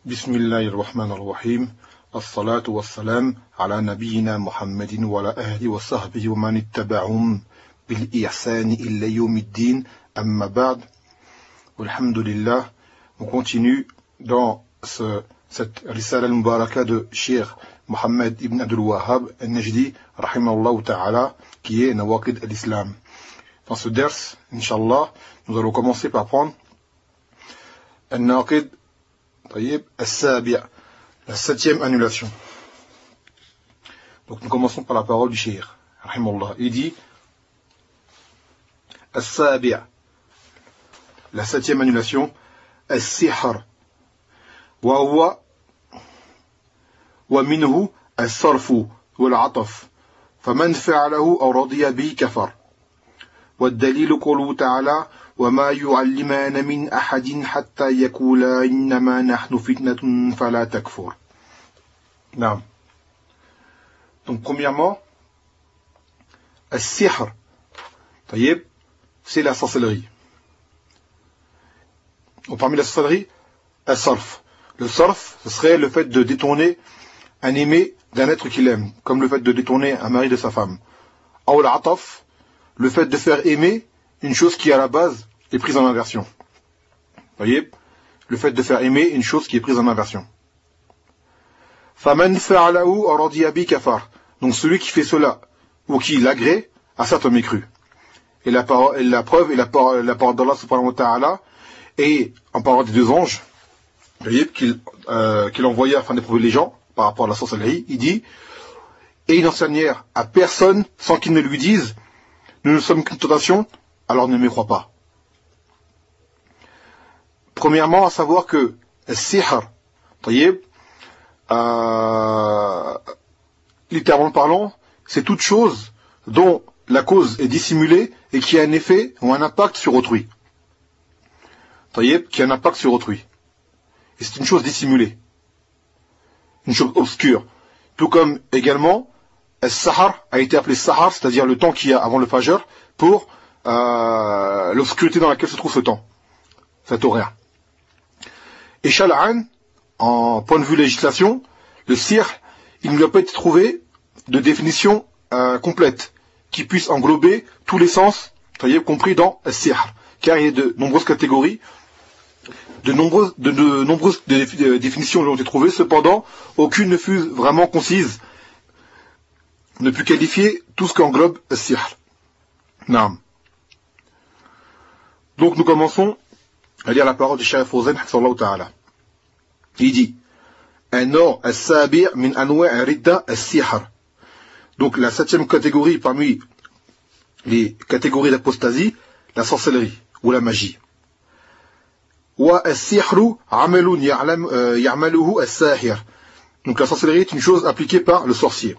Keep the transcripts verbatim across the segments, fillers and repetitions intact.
بسم الله الرحمن الرحيم الصلاة والسلام على نبينا محمد وعلى أهله وصحبه ومن اتبعهم بالإحسان إلى يوم الدين أما بعد والحمد لله. On continue dans ce, cette Risala al-Mubaraka de Cheikh Mohammed ibn Abdul Wahhab al-Najdi rahimahullah ta'ala, qui est Nawaqid al-Islam. Dans ce ders, Inch'Allah, nous allons commencer par prendre al-Naqid طيب السابع, la septième annulation. Donc nous commençons par la parole du Cheikh rahimahullah. Il dit السابع, la septième annulation, السحر وهو ومنه الصرف والعطف فمن فعله أو رضي به كفر والدليل قوله تعالى وما يعلمان من أحد حتى يقولا إنما نحن فتنة فلا تكفر. نعم. Donc premièrement, السحر, طيب, c'est la sorcellerie. Donc, parmi la sorcellerie, الصرف. Le sarf, ce serait le fait de détourner un aimé d'un être qu'il aime, comme le fait de détourner un mari de sa femme. أو العطف, le fait de faire aimer une chose qui à la base est prise en inversion. Voyez, le fait de faire aimer une chose qui est prise en inversion. فَمَنْ فَعَلَهُ أَرَضِيَ بِهِ كَفَرَ. Donc celui qui fait cela ou qui l'agrée a certes mécru. Et la, parole, et la preuve est la parole, la parole d'Allah subhanahu wa ta'ala, et en parlant des deux anges, voyez, qu'il euh, qu'il envoyait afin d'éprouver les gens par rapport à la sorcellerie, il dit et il n'enseignèrent à personne sans qu'ils ne lui disent nous ne sommes qu'une tentation, alors ne me crois pas. Premièrement, à savoir que al-sihr, tayyib, euh, littéralement parlant, c'est toute chose dont la cause est dissimulée et qui a un effet ou un impact sur autrui. Tayyib, qui a un impact sur autrui. Et c'est une chose dissimulée. Une chose obscure. Tout comme également, al-sahar a été appelé sahar, c'est-à-dire le temps qu'il y a avant le fajr, pour euh, l'obscurité dans laquelle se trouve ce temps, cet horaire. Et Shal'an, en point de vue législation, le sihr, il ne doit pas être trouvé de définition euh, complète, qui puisse englober tous les sens, y compris dans le sihr, car il y a de nombreuses catégories, de nombreuses, de, de nombreuses définitions ont été trouvées, cependant, aucune ne fut vraiment concise, ne put qualifier tout ce qu'englobe le sihr. Naam. Donc nous commençons à lire la parole du Cheikh Fawzan hafizahullah ta'ala. Il dit an-naw' as-sabi' min anwa' ridda as-sihr. Donc la septième catégorie parmi les catégories d'apostasie, la sorcellerie ou la magie. Wa as-sihru 'amalun ya'maluhu as-sahir. Donc la sorcellerie est une chose appliquée par le sorcier.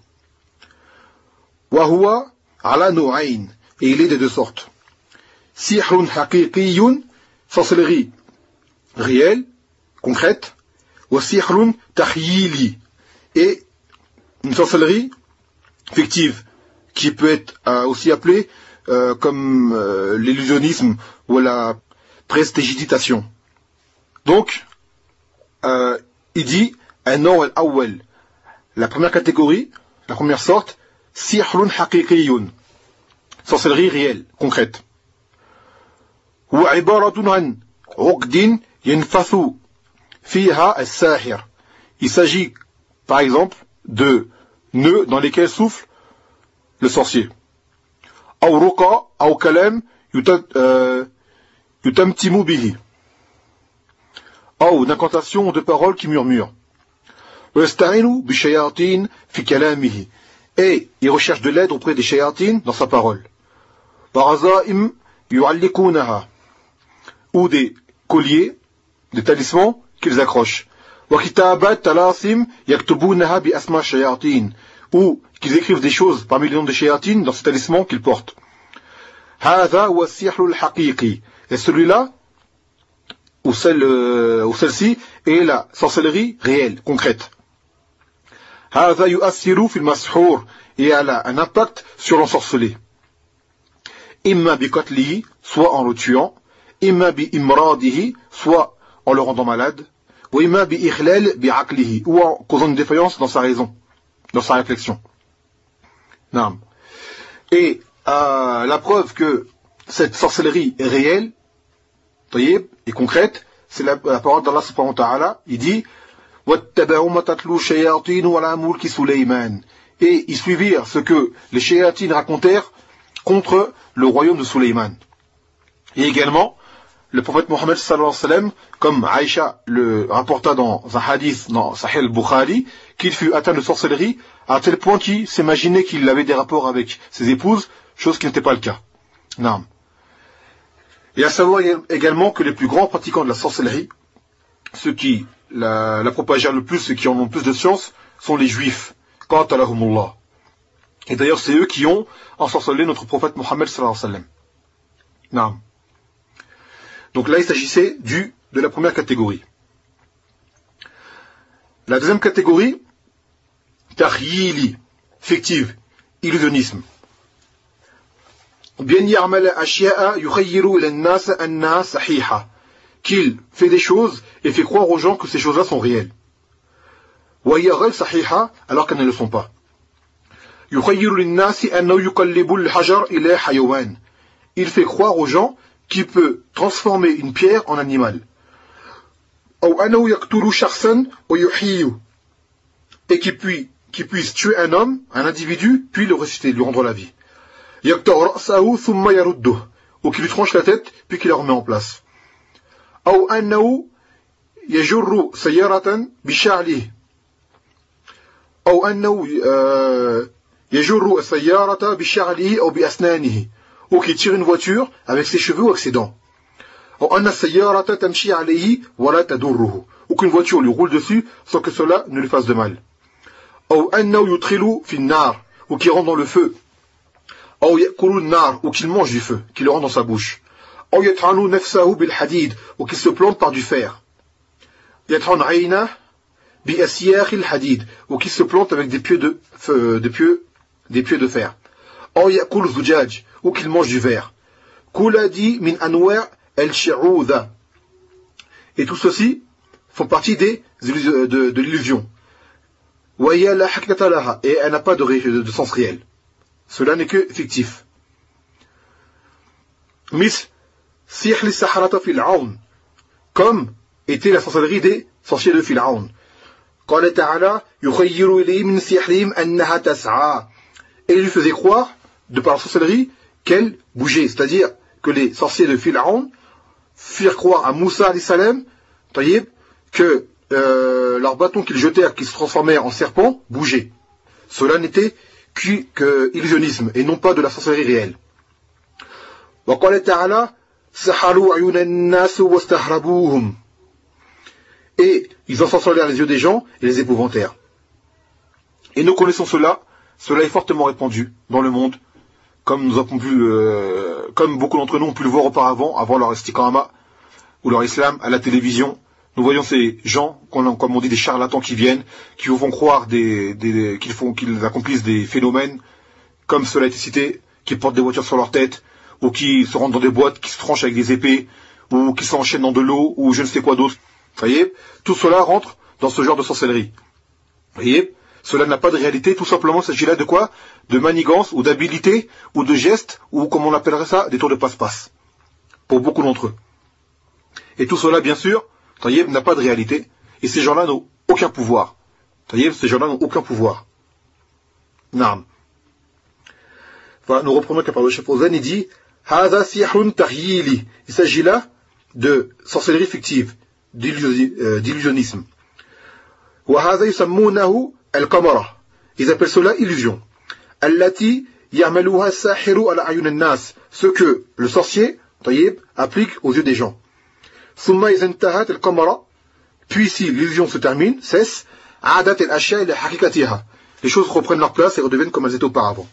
Wa huwa 'ala naw'ayn, et il est de deux sortes. Sihrun haqiqiyyun, sorcellerie réelle, concrète, wa sihrun takhyili, et une sorcellerie fictive, qui peut être euh, aussi appelée euh, comme euh, l'illusionnisme ou la prestidigitation. Donc, euh, il dit an-naw' al-awwal, la première catégorie, la première sorte, sihrun haqiqiyyun, sorcellerie réelle, concrète. هو عبارة عن عقد ينفث فيها الساحر. Il s'agit, par exemple, de nœuds dans lesquels souffle le sorcier. أو رقى أو كلام يتمتم به. أو d'incantation de paroles qui murmurent. ويستعين بالشياطين في كلامه. Et il recherche de l'aide auprès des shayatin dans sa parole. وعزائم يعلقونها, ou des colliers, des talismans qu'ils accrochent. وكتابات طلاسم يكتبونها بأسماء الشياطين, ou qu'ils écrivent des choses parmi les noms des shayatin dans ces talismans qu'ils portent. هذا هو السحر الحقيقي. Et celui-là, ou celle, ou celle-ci, est la sorcellerie réelle, concrète. هذا يؤثر في المسحور, et elle a un impact sur l'ensorcelé. إما بقتله, soit en le tuant, إما بإمراضه, soit en le rendant malade, وإما بإخلال بعقله, ou en causant une défaillance dans sa raison, dans sa réflexion. Non. Et euh, la preuve que cette sorcellerie est réelle, taïeb, et concrète, c'est la, la parole d'Allah subhanahu wa ta'ala. Il dit وَاتَّبَعُوا مَا تَتْلُو الشَّيَاطِينُ عَلَى مُلْكِ سُلَيْمَانَ. Et ils suivirent ce que les shayatines racontèrent contre le royaume de Sulayman. Et également, le prophète Mohammed sallallahu alayhi wa sallam, comme Aïcha le rapporta dans un hadith dans Sahih al-Bukhari, qu'il fut atteint de sorcellerie à tel point qu'il s'imaginait qu'il avait des rapports avec ses épouses, chose qui n'était pas le cas. Non. Et à savoir également que les plus grands pratiquants de la sorcellerie, ceux qui la, la propagèrent le plus, ceux qui en ont le plus de science, sont les juifs. Qatalahumullah. Et d'ailleurs, c'est eux qui ont ensorcelé notre prophète Mohammed sallallahu alayhi wa sallam. Non. Donc là, il s'agissait du, de la première catégorie. La deuxième catégorie, tahyili, fictive, illusionnisme. Bien ya'mal ashya'a yukhayyiru ila an-nas annaha sahiha, qu'il fait des choses et fait croire aux gens que ces choses-là sont réelles. Wa hiya ghayr sahiha, alors qu'elles ne le sont pas. Yukhayyiru lin-nas annahu yuqallibu al-hajar ila hayawan. Il fait croire aux gens qui peut transformer une pierre en animal. Et qui, puis, qui puisse tuer un homme, un individu, puis le ressusciter, lui rendre la vie. Ou qui lui tranche la tête, puis qui la remet en place. Ou qui tire une voiture avec ses cheveux ou avec ses dents. Ou qu'une voiture lui roule dessus sans que cela ne lui fasse de mal. Ou qui rentre dans le feu. Ou qu'il mange du feu, qui le rentre dans sa bouche. Ou qu'il se plante par du fer. Ou qu'il se plante avec des pieux de, feu, des pieux, des pieux de fer. Ou qu'il mange du verre. Kuladi min anwa' al-shi'udha. Et tout ceci font partie des, de, de, de l'illusion. Et elle n'a pas de, de, de sens réel. Cela n'est que fictif. Mis sihr li-sahrata fil-'awn, comme était la sorcellerie des sorciers de Fil-'awn. Qala ta'ala yukhayyiru ilayhi min sihrihim annaha tas'a. Et il lui faisait croire, de par la sorcellerie, qu'elle bougeait. C'est-à-dire que les sorciers de Fil-'awn firent croire à Moussa alayhi salam, que euh, leurs bâtons qu'ils jetèrent, qui se transformèrent en serpents, bougeaient. Cela n'était que illusionnisme et non pas de la sorcellerie réelle. Et ils ensorcelèrent les yeux des gens et les épouvantèrent. Et nous connaissons cela, cela est fortement répandu dans le monde, comme nous avons pu, euh, comme beaucoup d'entre nous ont pu le voir auparavant, avant leur istiqama ou leur islam à la télévision. Nous voyons ces gens, comme on dit, des charlatans qui viennent, qui vous font croire des, des, qu'ils font, qu'ils accomplissent des phénomènes, comme cela a été cité, qui portent des voitures sur leur tête, ou qui se rendent dans des boîtes, qui se tranchent avec des épées, ou qui s'enchaînent dans de l'eau, ou je ne sais quoi d'autre. Vous voyez, tout cela rentre dans ce genre de sorcellerie. Vous voyez, cela n'a pas de réalité, tout simplement, il s'agit là de quoi? De manigance, ou d'habilité, ou de gestes, ou comme on appellerait ça, des tours de passe-passe. Pour beaucoup d'entre eux. Et tout cela, bien sûr, Taïeb n'a pas de réalité, et ces gens-là n'ont aucun pouvoir. Taïeb, ces gens-là n'ont aucun pouvoir. Naam. Voilà, nous reprenons qu'à part le chef Fawzan, il dit Hada sihrun tahyili. Il s'agit là de sorcellerie fictive, d'illusionnisme. Wa hada yusammunahu al-qamara. Ils appellent cela illusion. Allati ya'maluha as-sahiru ala ayun an-nas. Ce que le sorcier, Taïeb, applique aux yeux des gens. Summa izantahat al-qamara. Puis si l'illusion se termine, cesse, adat al-ashya ila haqiqatiha. Les choses reprennent leur place et redeviennent comme elles étaient auparavant.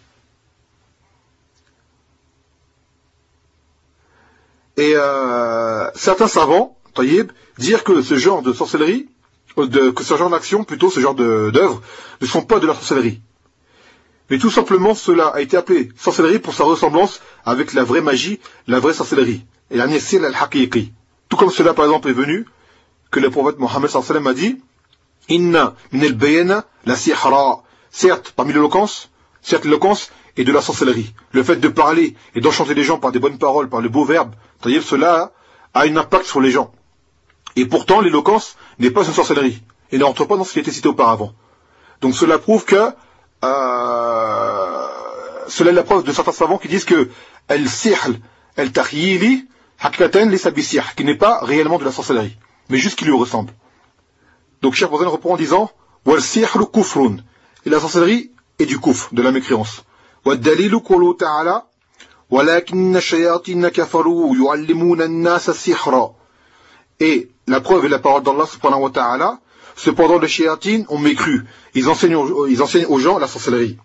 Et euh, certains savants, Taïeb, dire que ce genre de sorcellerie, de, que ce genre d'action, plutôt ce genre d'œuvres, ne sont pas de la sorcellerie. Mais tout simplement, cela a été appelé sorcellerie pour sa ressemblance avec la vraie magie, la vraie sorcellerie. Et la nessil al-haqiqi. Tout comme cela, par exemple, est venu que le prophète Mohammed sallallahu alayhi wa sallam a dit Inna min al-bayana la sihra. Certes, parmi l'éloquence, certes l'éloquence est de la sorcellerie. Le fait de parler et d'enchanter les gens par des bonnes paroles, par le beau verbe, c'est-à-dire cela a un impact sur les gens. Et pourtant, l'éloquence n'est pas une sorcellerie. Et ne rentre pas dans ce qui a été cité auparavant. Donc cela prouve que euh, cela est la preuve de certains savants qui disent que al-sihl, al-takhyili, hakikaten li sabisih, qui n'est pas réellement de la sorcellerie, mais juste qui lui ressemble. Donc Cheikh Fawzan reprend en disant wal-sihlu kufrun. Et la sorcellerie est du kufr, de la mécréance. Wad-dalilu qawluhu ta'ala walakinna shayatina kafaru yu'allimuna an-nasa as-sihra. Et la preuve est la parole d'Allah subhanahu wa ta'ala. Cependant, les shayatines ont mécru. Ils enseignent, aux, ils enseignent aux gens la sorcellerie.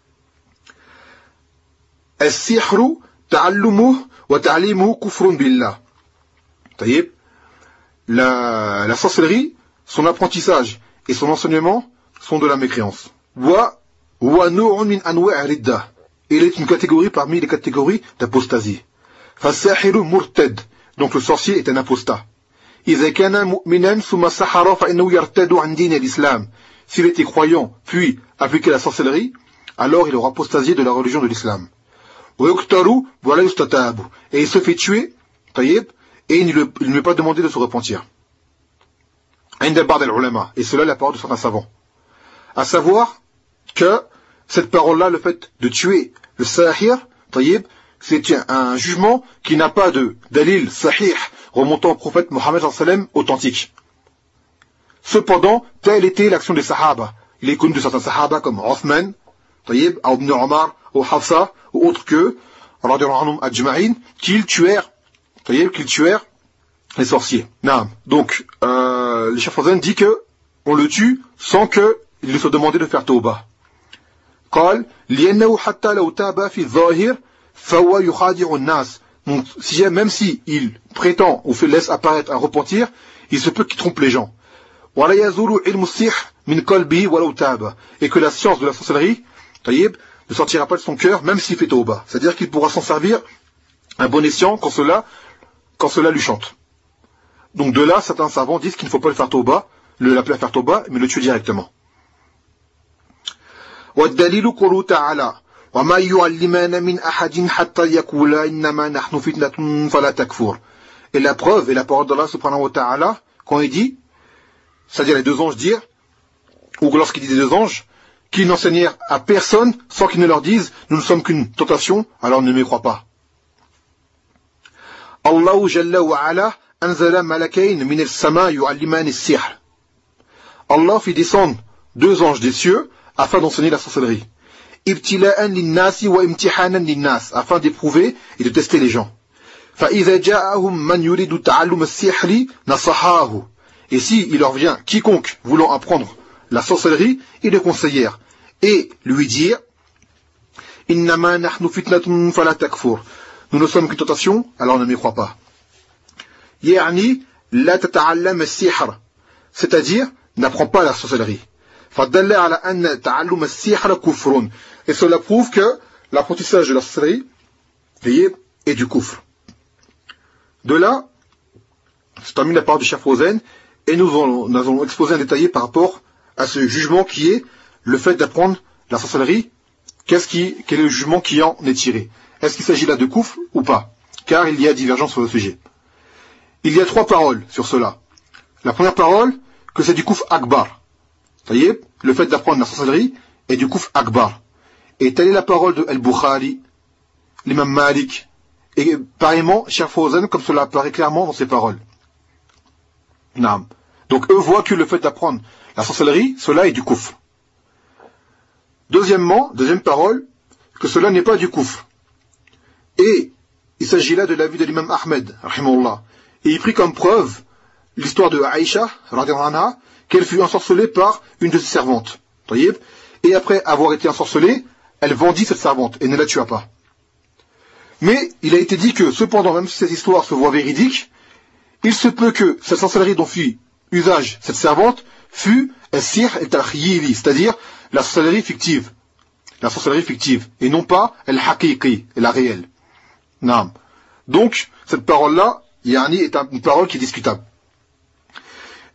As-sihru ta'allumuhu wa ta'limuhu kufrun billah. Taïb. La, la sorcellerie, son apprentissage et son enseignement sont de la mécréance. Wa wa nu'un min anwa' ridda. Il est une catégorie parmi les catégories d'apostasie. Fa-sahiru murtad. Donc le sorcier est un apostat. إذا كان مؤمنا ثم سحر فإنه يرتد عن دين الإسلام. S'il était croyant puis appliquait la sorcellerie, alors il aura apostasié de la religion de l'islam. ويقتل ولا يستتاب. Et il se fait tuer, طيب, et il ne lui est pas demandé de se repentir. عند بعض العلماء. Et cela est la parole de certains savants. À savoir que cette parole-là, le fait de tuer le sahir, طيب, c'est un, un jugement qui n'a pas de dalil sahih remontant au prophète Mohammed sallallahu alayhi wa sallam authentique. Cependant, telle était l'action des sahaba. Il est connu de certains sahaba comme Othman, Tayyib, Ibn Omar, ou Hafsa, ou autres que, radiyallahu anhum ajma'in, qu'ils tuèrent, Tayyib, qu'ils tuèrent les sorciers. Naam. Donc, euh, le Cheikh Fawzan dit que on le tue sans que il lui soit demandé de faire tauba. قال لأنه حتى لو تاب في الظاهر فهو يخادع الناس. Donc, si, même si il prétend ou fait, laisse apparaître un repentir, il se peut qu'il trompe les gens. Et que la science de la sorcellerie, taïb, ne sortira pas de son cœur, même s'il fait tauba. C'est-à-dire qu'il pourra s'en servir un bon escient quand cela, quand cela lui chante. Donc de là, certains savants disent qu'il ne faut pas le faire tauba, le l'appeler à faire tauba, mais le tuer directement. وَالدَّلِيلُ قَوْلُهُ تَعَالَى وَمَا يُعَلِّمَانَ مِنْ أَحَدٍ حَتَّى يَقُولَا إِنَّمَا نَحْنُ فِتْنَةٌ فَلَا تَكْفُرْ. Et la preuve et la parole d'Allah subhanahu wa ta'ala, quand il dit, c'est-à-dire les deux anges dire, ou lorsqu'il dit des deux anges, qu'ils n'enseignèrent à personne sans qu'ils ne leur disent, nous ne sommes qu'une tentation, alors ne me crois pas. Allahu jalla wa ala anzala malakayn min as-sama yu'alliman as-sihr. Allah fit descendre deux anges des cieux afin d'enseigner la sorcellerie. Ibtila'an lin-nasi wa imtihanan lin-nas, afin d'éprouver et de tester les gens. فَإِذَا جَاءَهُمْ مَنْ يُرِيدُ تَعَلُّمَ السِّحْرِ نَصَحَاهُ. Et si il leur vient quiconque voulant apprendre la sorcellerie, ils le conseillèrent et lui dire إِنَّمَا نَحْنُ فِتْنَةٌ فَلَا تَكْفُرْ. Nous ne sommes qu'une tentation, alors ne m'y crois pas. يعني لا تتعلم السحر, c'est-à-dire n'apprends pas la sorcellerie. فَدَلَّ عَلَى أَنَّ تَعَلُّمَ السِّحْرَ كُفْرٌ. Et cela prouve que l'apprentissage de la sorcellerie est du kufr. De là, je termine la parole du Cheikh Fawzan, et nous allons, nous allons exposer un détail par rapport à ce jugement qui est le fait d'apprendre la sorcellerie. Qu'est-ce qui, quel est le jugement qui en est tiré? Est-ce qu'il s'agit là de kufr ou pas? Car il y a divergence sur le sujet. Il y a trois paroles sur cela. La première parole, que c'est du kufr akbar. Ça y est, le fait d'apprendre la sorcellerie est du kufr akbar. Et telle est la parole de Al-Bukhari, l'imam Malik, et pareillement, Cheikh Fawzan, comme cela apparaît clairement dans ses paroles. Naam. Donc eux voient que le fait d'apprendre la sorcellerie, cela est du kufr. Deuxièmement, deuxième parole, que cela n'est pas du kufr. Et il s'agit là de l'avis de l'imam Ahmed, rahimahullah. Et il prit comme preuve l'histoire de Aïcha, radhiyallahu anha, qu'elle fut ensorcelée par une de ses servantes. Et après avoir été ensorcelée, elle vendit cette servante et ne la tua pas. Mais il a été dit que, cependant, même si cette histoire se voit véridique, il se peut que cette sorcellerie dont fit usage cette servante fut al-sihr al-takhyili, c'est-à-dire la sorcellerie fictive. La sorcellerie fictive, et non pas al-haqiqi, la réelle. Naam. Donc, cette parole-là, yani, est une parole qui est discutable.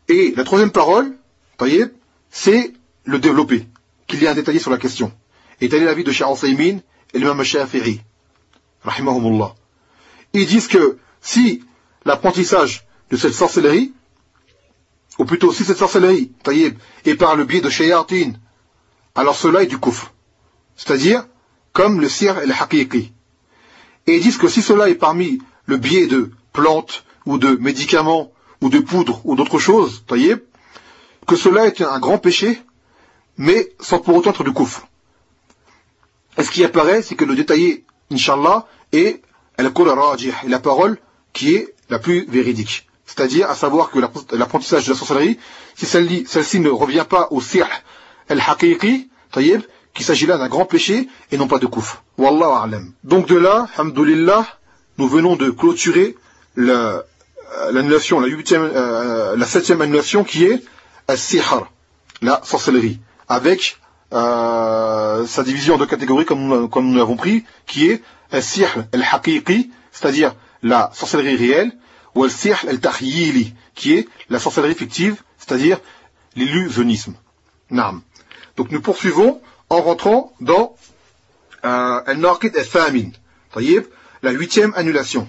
Et la troisième parole, taïeb, c'est le développer, qu'il y a un détaillé sur la question. Et tel est l'avis de Cheikh Ousaymin et l'imam Shafi'i, rahimahumullah. Ils disent que si l'apprentissage de cette sorcellerie, ou plutôt si cette sorcellerie, taïeb, est par le biais de shayatin, alors cela est du kufr. C'est-à-dire, comme le sir et le haqiqi. Et ils disent que si cela est parmi le biais de plantes, ou de médicaments, ou de poudre, ou d'autres choses, taïeb, que cela est un grand péché, mais sans pour autant être du kufr. Et ce qui apparaît, c'est que le détaillé, Inch'Allah, est al-qawl rajih, la parole qui est la plus véridique. C'est-à-dire, à savoir que l'apprentissage de la sorcellerie, si celle-ci celle ne revient pas au sir al-haqiqi, taïeb, qu'il s'agit là d'un grand péché et non pas de kufr. Wallahu a'lam. Donc de là, alhamdoulilah, nous venons de clôturer l'annulation, la, huitième, euh, la septième annulation qui est al-sihr, la sorcellerie, avec euh, sa division en deux catégories comme, comme nous l'avons pris, qui est al-sihr al-haqiqi, c'est-à-dire la sorcellerie réelle, ou al-sihr al-tahyili, qui est la sorcellerie fictive, c'est-à-dire l'illusionnisme. Naam. Donc nous poursuivons en rentrant dans euh, al-naqid al-thamin, la huitième annulation.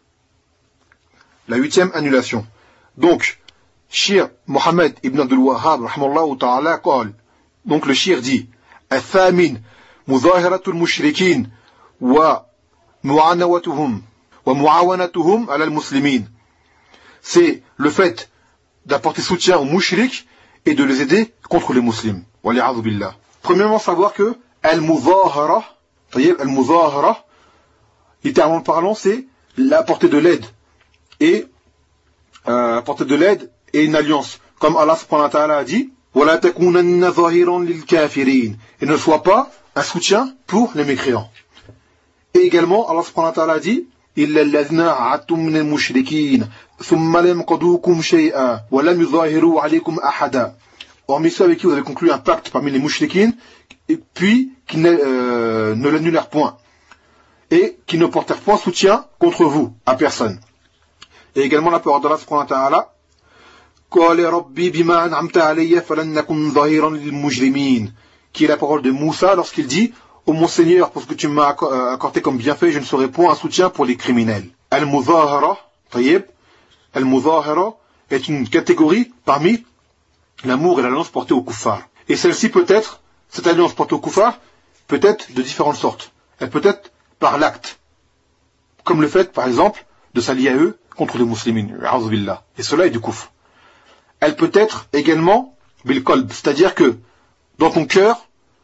La huitième annulation. Donc, Shir Mohammed ibn Abdul Wahhab, rahmallahu ta'ala, qal. Donc le shir dit, al-thamin, mudahiratul mushrikin, wa mu'anawatuhum, wa mu'awanatuhum ala al-muslimin. C'est le fait d'apporter soutien aux mushriks et de les aider contre les musulmans. Wa li'adhu billah. Premièrement, savoir que al-mudahara, al-mudahara, littéralement parlant, c'est l'apporter de l'aide. Et euh, apporter de l'aide et une alliance. Comme Allah subhanahu wa ta'ala a dit, وَلَا تَكُونَنَّ ظَاهِرًا لِلْكَافِرِينَ. Et ne sois pas un soutien pour les mécréants. Et également, Allah subhanahu wa ta'ala a dit, إِلَّا الَّذِينَ عَدْتُم مِّنَ الْمُشْرِكِينَ ثُمَّ لَمْ يَنقُضُوكُمْ شَيْئًا وَلَمْ يُظَاهِرُوا عَلَيْكُمْ أَحَدًا. Hormis ceux avec qui vous avez conclu un pacte parmi les mushrikines, et puis qui ne, euh, ne l'annulèrent point, et qui ne portèrent point soutien contre vous, à personne. Et également la parole d'Allah subhanahu wa ta'ala, قَالَ رَبِّي بِمَا أَنْعَمْتَ عَلَيَّ فَلَنْ نَكُنْ ظَهِيرًا لِلْمُجْرِمِينَ, qui est la parole de Moussa lorsqu'il dit, ô mon Seigneur, pour ce que tu m'as accordé comme bienfait, je ne serai point un soutien pour les criminels. Al-Mudahara, tayyib, Al-Mudahara est une catégorie parmi l'amour et l'alliance portée au kuffar. Et celle-ci peut être, cette alliance portée au kuffar, peut être de différentes sortes. Elle peut être par l'acte, comme le fait, par exemple, de s'allier à eux contre les musulmans. Et cela est du kufr. Elle peut être également bil qalb, c'est-à-dire que dans ton cœur,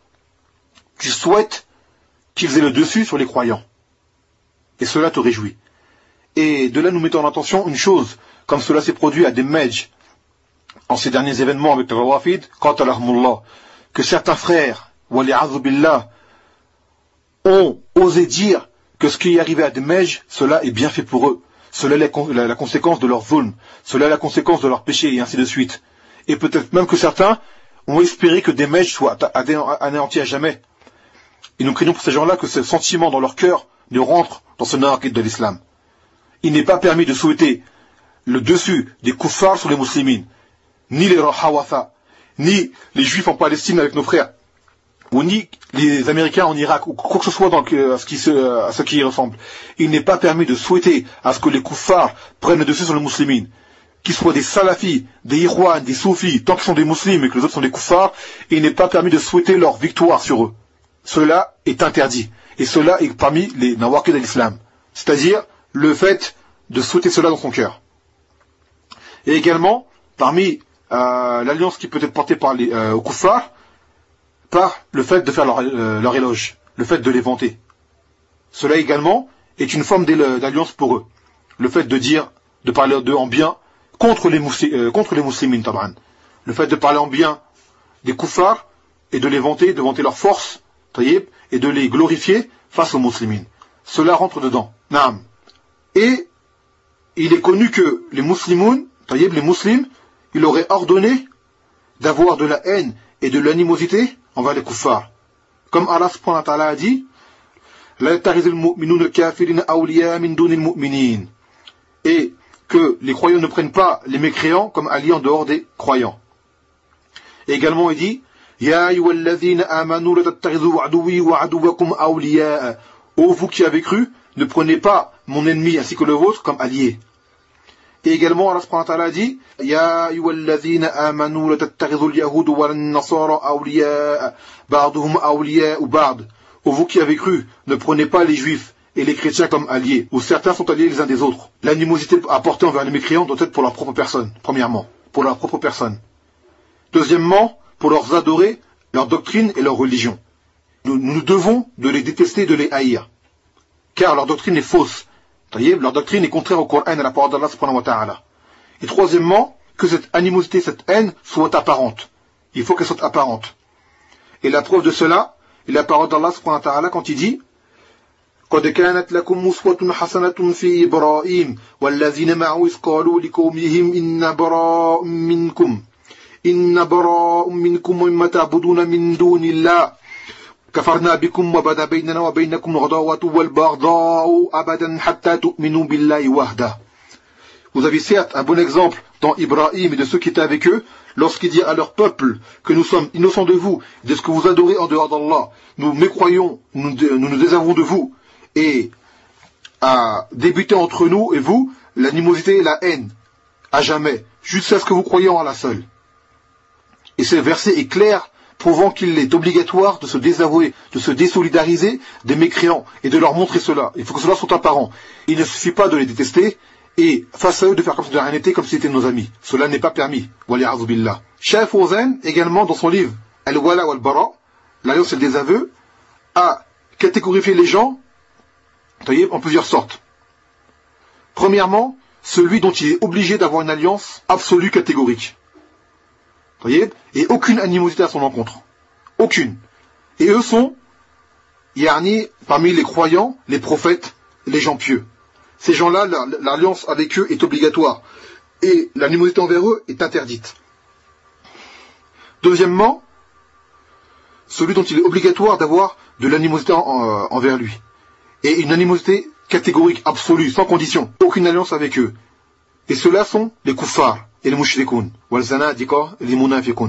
tu souhaites qu'ils aient le dessus sur les croyants. Et cela te réjouit. Et de là, nous mettons en attention une chose, comme cela s'est produit à des Medj, en ces derniers événements avec le Rawafid, qatalahumullah, que certains frères, wali'adhu billah, ont osé dire que ce qui est arrivé à des Medj, cela est bien fait pour eux. Cela est la, la, la conséquence de leur zulm, cela est la conséquence de leur péché, et ainsi de suite. Et peut-être même que certains ont espéré que des Medj soient anéantis à jamais. Et nous craignons pour ces gens-là que ce sentiment dans leur cœur ne rentre dans ce naqid de l'islam. Il n'est pas permis de souhaiter le dessus des kuffars sur les musulmans, ni les rahawatha, ni les juifs en Palestine avec nos frères, ou ni les Américains en Irak, ou quoi que ce soit dans le, à, ce qui se, à ce qui y ressemble. Il n'est pas permis de souhaiter à ce que les kuffars prennent le dessus sur les musulmans, qu'ils soient des salafis, des irwan, des soufis, tant qu'ils sont des musulmans et que les autres sont des kuffars, il n'est pas permis de souhaiter leur victoire sur eux. Cela est interdit. Et cela est parmi les nawaqid de l'islam. C'est-à-dire le fait de souhaiter cela dans son cœur. Et également, parmi euh, l'alliance qui peut être portée par les euh, kuffars, par le fait de faire leur, euh, leur éloge, le fait de les vanter. Cela également est une forme d'alliance pour eux. Le fait de dire, de parler d'eux en bien contre les, euh, contre les musulmans, tab'an. Le fait de parler en bien des kuffars et de les vanter, de vanter leur force, tayyib, et de les glorifier face aux musulmans. Cela rentre dedans. Naam. Et il est connu que les musulmans, tayyib, les musulmans, il aurait ordonné d'avoir de la haine et de l'animosité envers les kuffars. Comme Allah subhanahu wa ta'ala a dit, La yattakhidhul mu'minuna kafirina awliya min dunil mu'minin. Et que les croyants ne prennent pas les mécréants comme alliés en dehors des croyants. Et également il dit Ya ayyuhalladhina amanu la tattakhidhu aduwwi wa aduwwakum awliya. Ô vous qui avez cru, ne prenez pas mon ennemi ainsi que le vôtre comme alliés. Et également Allah subhanahu wa ta'ala dit Ya ayyuhalladhina amanu la tattakhidhu al-yahuda wa an-nasara awliya ba'duhum awliya ou ba'd. Ô vous qui avez cru, ne prenez pas les juifs et les chrétiens comme alliés, où certains sont alliés les uns des autres. L'animosité apportée envers les mécréants doit être pour leur propre personne, premièrement, pour leur propre personne. Deuxièmement, pour leur adorer, leur doctrine et leur religion. Nous, nous devons de les détester et de les haïr, car leur doctrine est fausse. Leur doctrine est contraire au Coran et à la parole d'Allah subhanahu wa ta'ala. Et troisièmement, que cette animosité, cette haine soit apparente. Il faut qu'elle soit apparente. Et la preuve de cela est la parole d'Allah subhanahu wa ta'ala quand il dit قد كانت لكم أسوة حسنة في إبراهيم والذين معه إذ قالوا لقومهم إن براء منكم إن براء منكم مما تعبدون من دون الله كفرنا بكم وبدا بيننا وبينكم العداوة والبغضاء أبدا حتى تؤمنوا بالله وحده. Vous avez certes un bon exemple dans Ibrahim et de ceux qui étaient avec eux, lorsqu'il dit à leur peuple que nous sommes innocents de vous, de ce que vous adorez en dehors d'Allah, nous mécroyons, nous nous, nous désavouons de vous, et à débuter entre nous et vous l'animosité et la haine, à jamais, jusqu'à ce que vous croyez en Allah seul. Et ce verset est clair, prouvant qu'il est obligatoire de se désavouer, de se désolidariser des mécréants, et de leur montrer cela. Il faut que cela soit apparent. Il ne suffit pas de les détester, et face à eux de faire comme si de rien n'était, comme si c'était nos amis. Cela n'est pas permis. Wali'adhu billah. Shaykh Fawzan, également dans son livre Al-Wala wal-Bara, l'alliance et le désaveu, a catégorifié les gens en plusieurs sortes. Premièrement, celui dont il est obligé d'avoir une alliance absolue catégorique. Et aucune animosité à son encontre. Aucune. Et eux sont, yani, parmi les croyants, les prophètes, les gens pieux. Ces gens-là, l'alliance avec eux est obligatoire. Et l'animosité envers eux est interdite. Deuxièmement, celui dont il est obligatoire d'avoir de l'animosité en, en, envers lui. Et une animosité catégorique, absolue, sans condition. Aucune alliance avec eux. Et ceux-là sont les kuffars et les mushrikoun. Wal zanadiqa et les munafiqoun.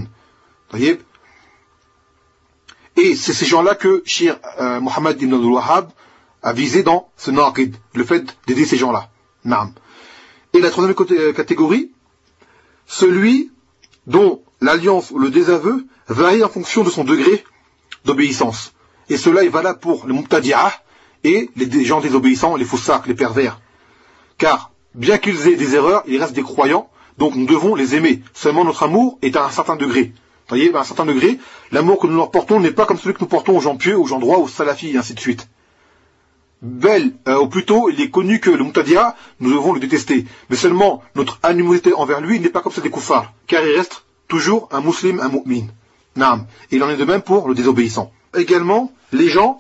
Et c'est ces gens-là que Cheikh euh, Mohammed ibn Abdul Wahhab a visé dans ce naqid, le fait d'aider ces gens-là. Naam. Et la troisième catégorie, celui dont l'alliance ou le désaveu varie en fonction de son degré d'obéissance. Et cela est valable pour les mubtadi'ah et les gens désobéissants, les foussaks, les pervers. Car, bien qu'ils aient des erreurs, ils restent des croyants, donc nous devons les aimer. Seulement notre amour est à un certain degré. Vous voyez, à un certain degré, l'amour que nous leur portons n'est pas comme celui que nous portons aux gens pieux, aux gens droits, aux salafis, et ainsi de suite. Bel, euh, ou plutôt, il est connu que le mubtadi'a, nous devons le détester. Mais seulement, notre animosité envers lui n'est pas comme celle des kuffars, car il reste toujours un musulman, un mu'min. Naam. Et il en est de même pour le désobéissant. Également, les gens,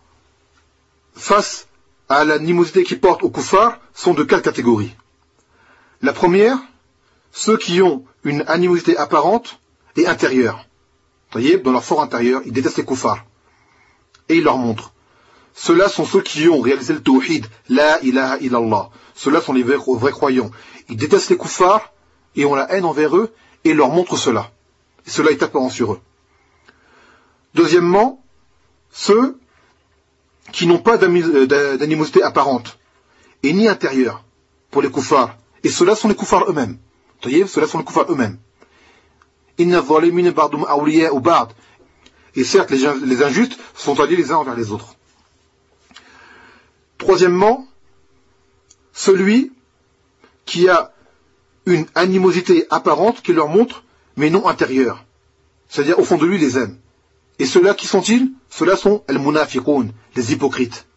face à l'animosité qu'ils portent aux kuffars, sont de quatre catégories. La première, ceux qui ont une animosité apparente et intérieure. Vous voyez, dans leur fort intérieur, ils détestent les kuffars. Et ils leur montrent. Ceux-là sont ceux qui ont réalisé le tawhid, la ilaha illallah. Ceux-là sont les vrais, vrais croyants. Ils détestent les kuffars et ont la haine envers eux et leur montrent cela. Et cela est apparent sur eux. Deuxièmement, ceux qui n'ont pas d'animosité apparente et ni intérieure pour les kuffars. Et ceux-là sont les kuffars eux-mêmes. Vous voyez, ceux-là sont les kuffars eux-mêmes. Inna zalimina ba'dum awliya ou ba'd. Et certes, les, les injustes sont alliés les uns envers les autres. Troisièmement, celui qui a une animosité apparente qui leur montre, mais non intérieure. C'est-à-dire, au fond de lui, les aime. Et ceux-là, qui sont-ils? Ceux-là sont al-munafiqoun, les hypocrites.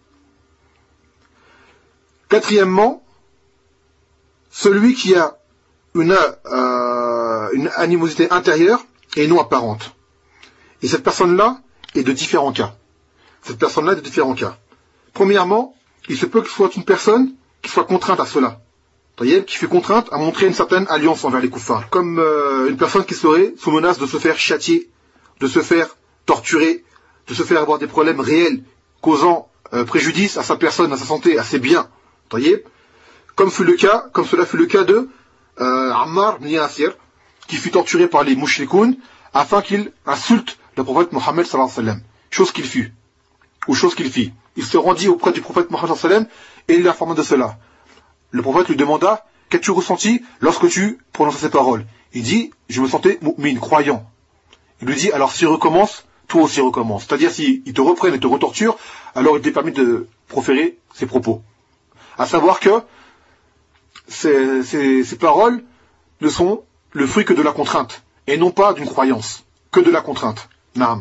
Quatrièmement, celui qui a une, euh, une animosité intérieure et non apparente. Et cette personne-là est de différents cas. Cette personne-là est de différents cas. Premièrement, il se peut que ce soit une personne qui soit contrainte à cela. Vous voyez, qui fait contrainte à montrer une certaine alliance envers les kuffars. Comme euh, une personne qui serait sous menace de se faire châtier, de se faire torturer, de se faire avoir des problèmes réels, causant euh, préjudice à sa personne, à sa santé, à ses biens. Vous voyez, comme fut le cas, comme cela fut le cas de euh, Ammar ibn Yasir, qui fut torturé par les mushrikoun afin qu'il insulte le prophète Mohammed sallallahu alayhi wa sallam. Chose qu'il fut, ou chose qu'il fit. Il se rendit auprès du prophète Mohammed sallallahu alayhi wa sallam et il l'informa de cela. Le prophète lui demanda, qu'as-tu ressenti lorsque tu prononçais ces paroles? Il dit, je me sentais mu'min, croyant. Il lui dit, alors s'il recommence, toi aussi recommence. C'est-à-dire, s'il te reprenne et te retorture, alors il t'est permis de proférer ces propos. À savoir que ces, ces, ces paroles ne sont le fruit que de la contrainte, et non pas d'une croyance, que de la contrainte. Naam.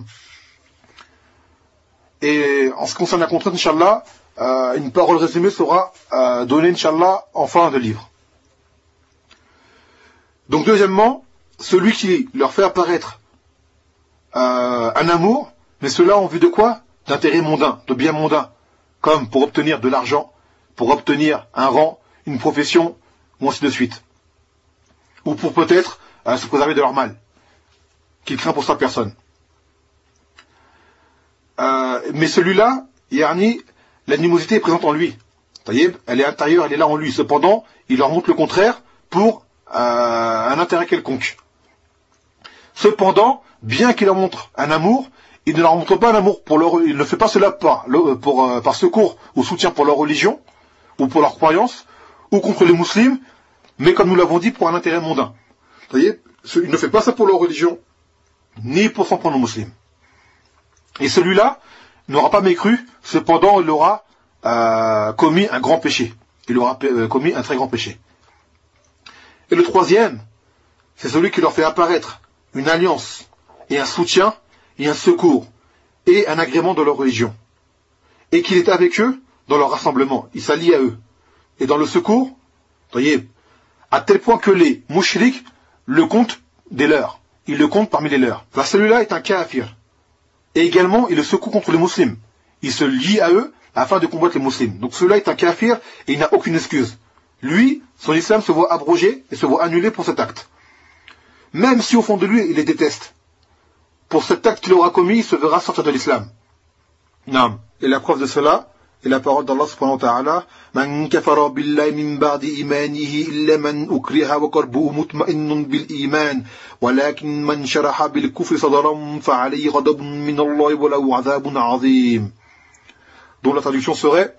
Et en ce qui concerne la contrainte, Inch'Allah, euh, une parole résumée sera euh, donnée, Inch'Allah, en fin de livre. Donc deuxièmement, celui qui leur fait apparaître euh, un amour, mais cela en vue de quoi? D'intérêt mondain, de bien mondain, comme pour obtenir de l'argent, pour obtenir un rang, une profession, ou ainsi de suite. Ou pour peut-être euh, se préserver de leur mal, qu'il craint pour sa personne. Euh, mais celui-là, yani, l'animosité est présente en lui. Elle est intérieure, elle est là en lui. Cependant, il leur montre le contraire pour euh, un intérêt quelconque. Cependant, bien qu'il leur montre un amour, il ne leur montre pas un amour pour leur, il ne fait pas cela par, pour, euh, par secours ou soutien pour leur religion, ou pour leur croyance, ou contre les musulmans, mais comme nous l'avons dit, pour un intérêt mondain. Vous voyez, il ne fait pas ça pour leur religion, ni pour s'en prendre aux musulmans. Et celui-là n'aura pas mécru, cependant il aura euh, commis un grand péché. Il aura euh, commis un très grand péché. Et le troisième, c'est celui qui leur fait apparaître une alliance, et un soutien, et un secours, et un agrément de leur religion. Et qu'il est avec eux dans leur rassemblement, il s'allie à eux. Et dans le secours, voyez, à tel point que les mouchriks le comptent des leurs. Ils le comptent parmi les leurs. Là, celui-là est un kafir. Et également, il le secoue contre les musulmans. Il se lie à eux afin de combattre les musulmans. Donc celui-là est un kafir et il n'a aucune excuse. Lui, son islam se voit abrogé et se voit annulé pour cet acte. Même si au fond de lui, il les déteste. Pour cet acte qu'il aura commis, il se verra sortir de l'islam. Naam. Et la preuve de cela est la parole d'Allah subhanahu wa ta'ala: Man kafara billahi min ba'di imanihi illa man ukriha wa qalbuhu mutma'innun bil iman walakin man sharaha bil kufri sadran fa alayhi ghadabun min Allah wa lahu 'adhabun 'azim. Dont la traduction serait: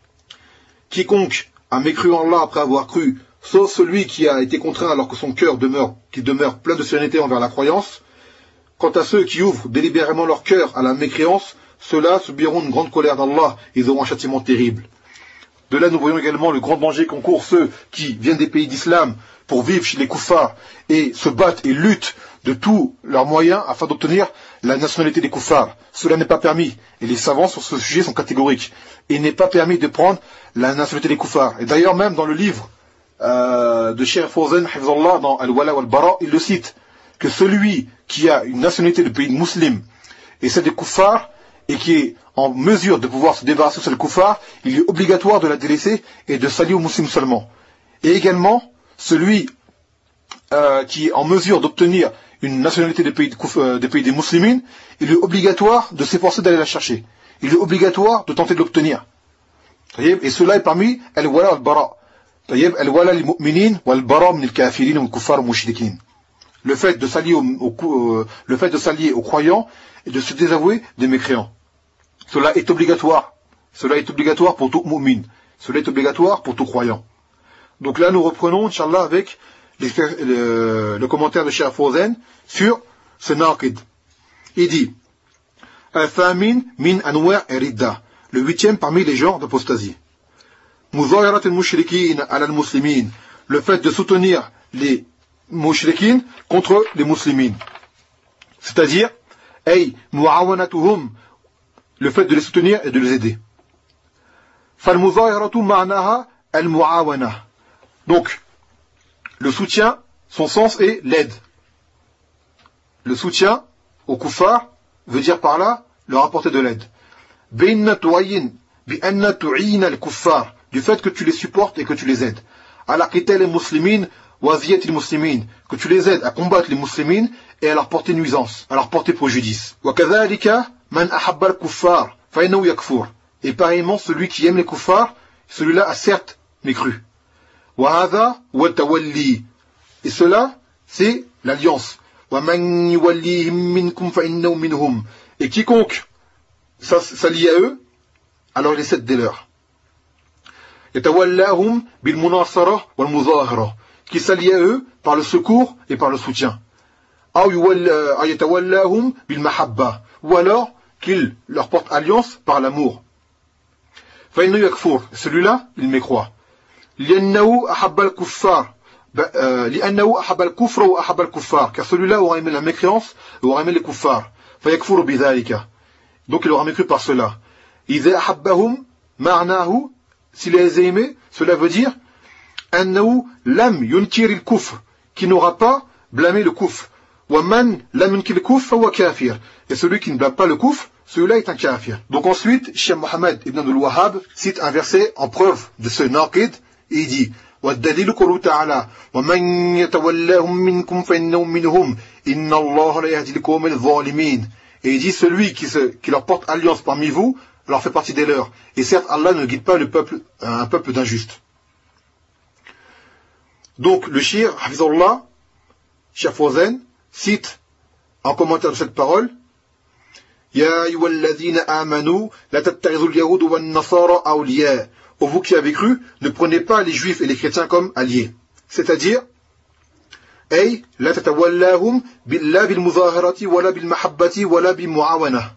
quiconque a mécru en Allah après avoir cru, sauf celui qui a été contraint alors que son cœur demeure, qui demeure plein de sérénité envers la croyance. Quant à ceux qui ouvrent délibérément leur cœur à la mécréance, ceux-là subiront une grande colère d'Allah, ils auront un châtiment terrible. De là, nous voyons également le grand danger qu'encourent ceux qui viennent des pays d'islam pour vivre chez les koufars et se battent et luttent de tous leurs moyens afin d'obtenir la nationalité des koufars. Cela n'est pas permis, et les savants sur ce sujet sont catégoriques. Il n'est pas permis de prendre la nationalité des koufars. Et d'ailleurs, même dans le livre euh, de Cheikh Fawzan, Hafizallah, dans Al-Wala wal-Bara, il le cite, que celui qui a une nationalité de pays musulman et celle des koufars, et qui est en mesure de pouvoir se débarrasser de ce koufar, il est obligatoire de la délaisser et de s'allier aux musulmans seulement. Et également, celui euh, qui est en mesure d'obtenir une nationalité des pays, de, des, pays des musulmans, il est obligatoire de s'efforcer d'aller la chercher. Il est obligatoire de tenter de l'obtenir. Et cela est parmi al-wala wal-bara. Al-wala lil-mu'minin wal-bara min al-kafirin wal-kuffar wal-mushrikin. Le fait de s'allier au, au, le fait de s'allier aux croyants et de se désavouer des mécréants. Cela est obligatoire. Cela est obligatoire pour tout mu'min. Cela est obligatoire pour tout croyant. Donc là, nous reprenons, Inch'Allah, avec les, le, le commentaire de Cheikh Fawzan sur ce naqid. Il dit: Al-Thamin min anwa' ridda. Le huitième parmi les genres d'apostasie. Muzahirat al-mushrikin ala al-muslimin. Le fait de soutenir les mushrikin contre les musulmans. C'est-à-dire, ay mu'awanatuhum, le fait de les soutenir et de les aider. Fal-muzahiratu ma'naha al-mu'awana. Donc, le soutien, son sens est l'aide. Le soutien aux kuffars veut dire par là leur apporter de l'aide. Bi'anna tu'ayyin, bi'anna tu'ayyin al-kuffar, du fait que tu les supportes et que tu les aides. Ala qital al-muslimin waziyat al-muslimin, que tu les aides à combattre les musulmans et à leur porter nuisance, à leur porter préjudice. Wa kadhalika man ahabba al-kuffar fa innahu yakfur. Et pareillement, celui qui aime les kuffars, celui-là a certes mécru. وهذا هو التولي. Et cela, c'est l'alliance. وَمَنْ يُوَلِّيهِمْ مِنْكُمْ فَإِنَّهُ مِنْهُمْ. Et quiconque s'allie à eux, alors il est sept des leurs. يَتَوَلَّاهُمْ بِالْمُنَاصَرَةِ وَالْمُظَاهَرَةِ. Qui s'allie à eux par le secours et par le soutien. أَوْ يَتَوَلَّاهُمْ بِالْمَحَبَّةِ. Ou alors qu'il leur porte alliance par l'amour. فَإِنَّهُ يَكْفُرُ. Celui-là, il mécroit. لِأَنَّهُ أَحَبَّ الْكُفَّارِ. لأنه أحب الكفر وأحب الكفار, car celui-là aura aimé la mécréance et aura aimé les kuffars. فيكفر بذلك. Donc il aura mécru par cela. إذا أحبهم معناه, s'il les a aimés, cela veut dire أنه لم ينكر الكفر, qui n'aura pas blâmé le kufr. ومن لم ينكر الكفر فهو كافر. Et celui qui ne blâme pas le kufr, celui-là est un kafir. Donc ensuite, Cheikh Mohammed ibn Abdul Wahhab cite un verset en preuve de ce naqid et il dit والدليل قوله تعالى ومن يتولهم منكم فإنه منهم إن الله لا يهدي القوم الظالمين. Et il dit celui qui, se, qui leur porte alliance parmi vous leur fait partie des leurs. Et certes Allah ne guide pas le peuple, un peuple d'injustes. Donc le shir Hafizullah Cheikh Fawzan cite en commentaire de cette parole Ya ayyuhalladhina amanu la tattakhidhul yahuda wan nasara awliya. Ô vous qui avez cru, ne prenez pas les juifs et les chrétiens comme alliés. C'est-à-dire, أي لا تتولاهم لا بالمظاهرة ولا بالمحبة ولا بالمعاونة.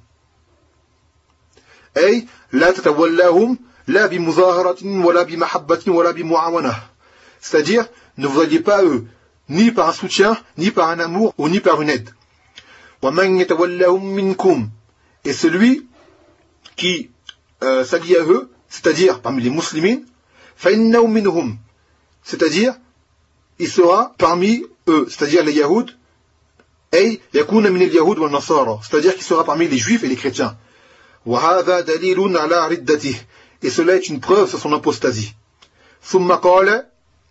أي لا تتولاهم لا بمظاهرة ولا بمحبة ولا بمعاونة. C'est-à-dire, ne vous alliez pas à eux, ni par un soutien, ni par un amour, ou ni par une aide. ومن يتولهم منكم. Et celui qui euh, s'allie à eux, c'est-à-dire parmi les musulmans, فَإِنَّهُ مِنْهُمْ. C'est-à-dire, il sera parmi eux, c'est-à-dire les Yahoud, أي يكون من اليهود والنصارى, c'est-à-dire qu'il sera parmi les juifs et les chrétiens. وَهَذَا دَلِيلٌ عَلَى رِدَّتِهِ. Et cela est une preuve sur son apostasie. ثُمَّ قَالَ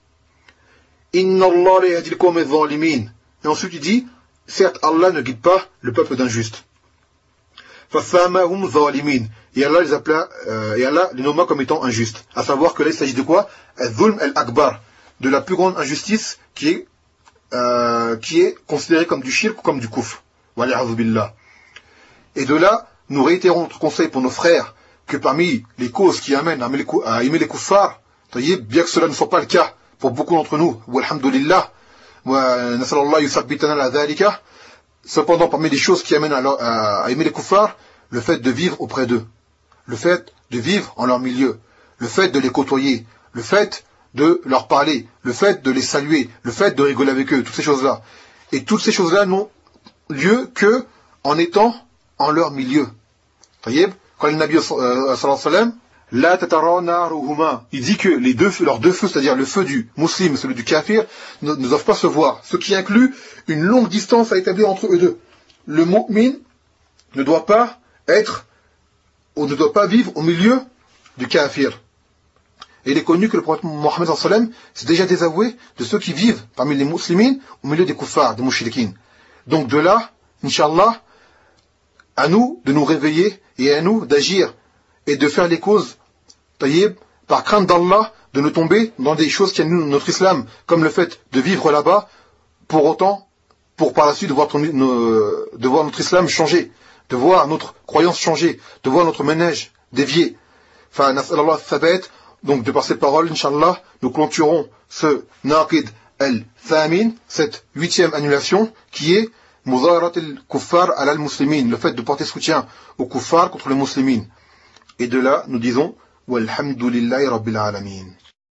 إِنَّ اللَّهَ لَا يَهْدِي الْقَوْمَ الظَّالِمِينَ. Et ensuite il dit, certes Allah ne guide pas le peuple d'injustes. فَثَامَهُمْ ظَالِمِينَ. Et Allah les appela, euh, et Allah les nomma comme étant injustes. À savoir que là il s'agit de quoi? Al-Dhulm al-Akbar, de la plus grande injustice qui est, euh, qui est considérée comme du shirk ou comme du kufr. Wali'adhu billah. Et de là, nous réitérons notre conseil pour nos frères que parmi les causes qui amènent à aimer les, à aimer les kuffars, bien que cela ne soit pas le cas pour beaucoup d'entre nous, walhamdulillah, wa nasallallahu yuthabbitana la dhalika, cependant parmi les choses qui amènent à, à, à aimer les kuffars, le fait de vivre auprès d'eux, le fait de vivre en leur milieu, le fait de les côtoyer, le fait de leur parler, le fait de les saluer, le fait de rigoler avec eux, toutes ces choses-là. Et toutes ces choses-là n'ont lieu que en étant en leur milieu. Taïeb, quand le Nabi sallallahu alayhi wa sallam, la tatarana ruhuma, il dit que les deux feux, leurs deux feux, c'est-à-dire le feu du musulman et celui du kafir, ne, ne doivent pas se voir, ce qui inclut une longue distance à établir entre eux deux. Le mu'min ne doit pas être, ou ne doit pas vivre au milieu du kafir. Et il est connu que le prophète Mohammed sallallahu alayhi wa sallam s'est déjà désavoué de ceux qui vivent parmi les musulmans au milieu des kuffars, des mushrikin. Donc de là, Inch'Allah, à nous de nous réveiller et à nous d'agir et de faire les causes, taïeb, par crainte d'Allah, de ne tomber dans des choses qui annulent notre islam, comme le fait de vivre là-bas, pour autant, pour par la suite de voir, ton, de voir notre islam changer, de voir notre croyance changer, de voir notre ménage dévier. Enfin, nas'alallah thabat. Donc de par ces paroles, Inch'Allah, nous clôturons ce naqid al-thamin, cette huitième annulation, qui est muzaharat al-kuffar al-muslimin, le fait de porter soutien aux kuffars contre les musulmans. Et de là, nous disons, walhamdulillahi rabbil alamin.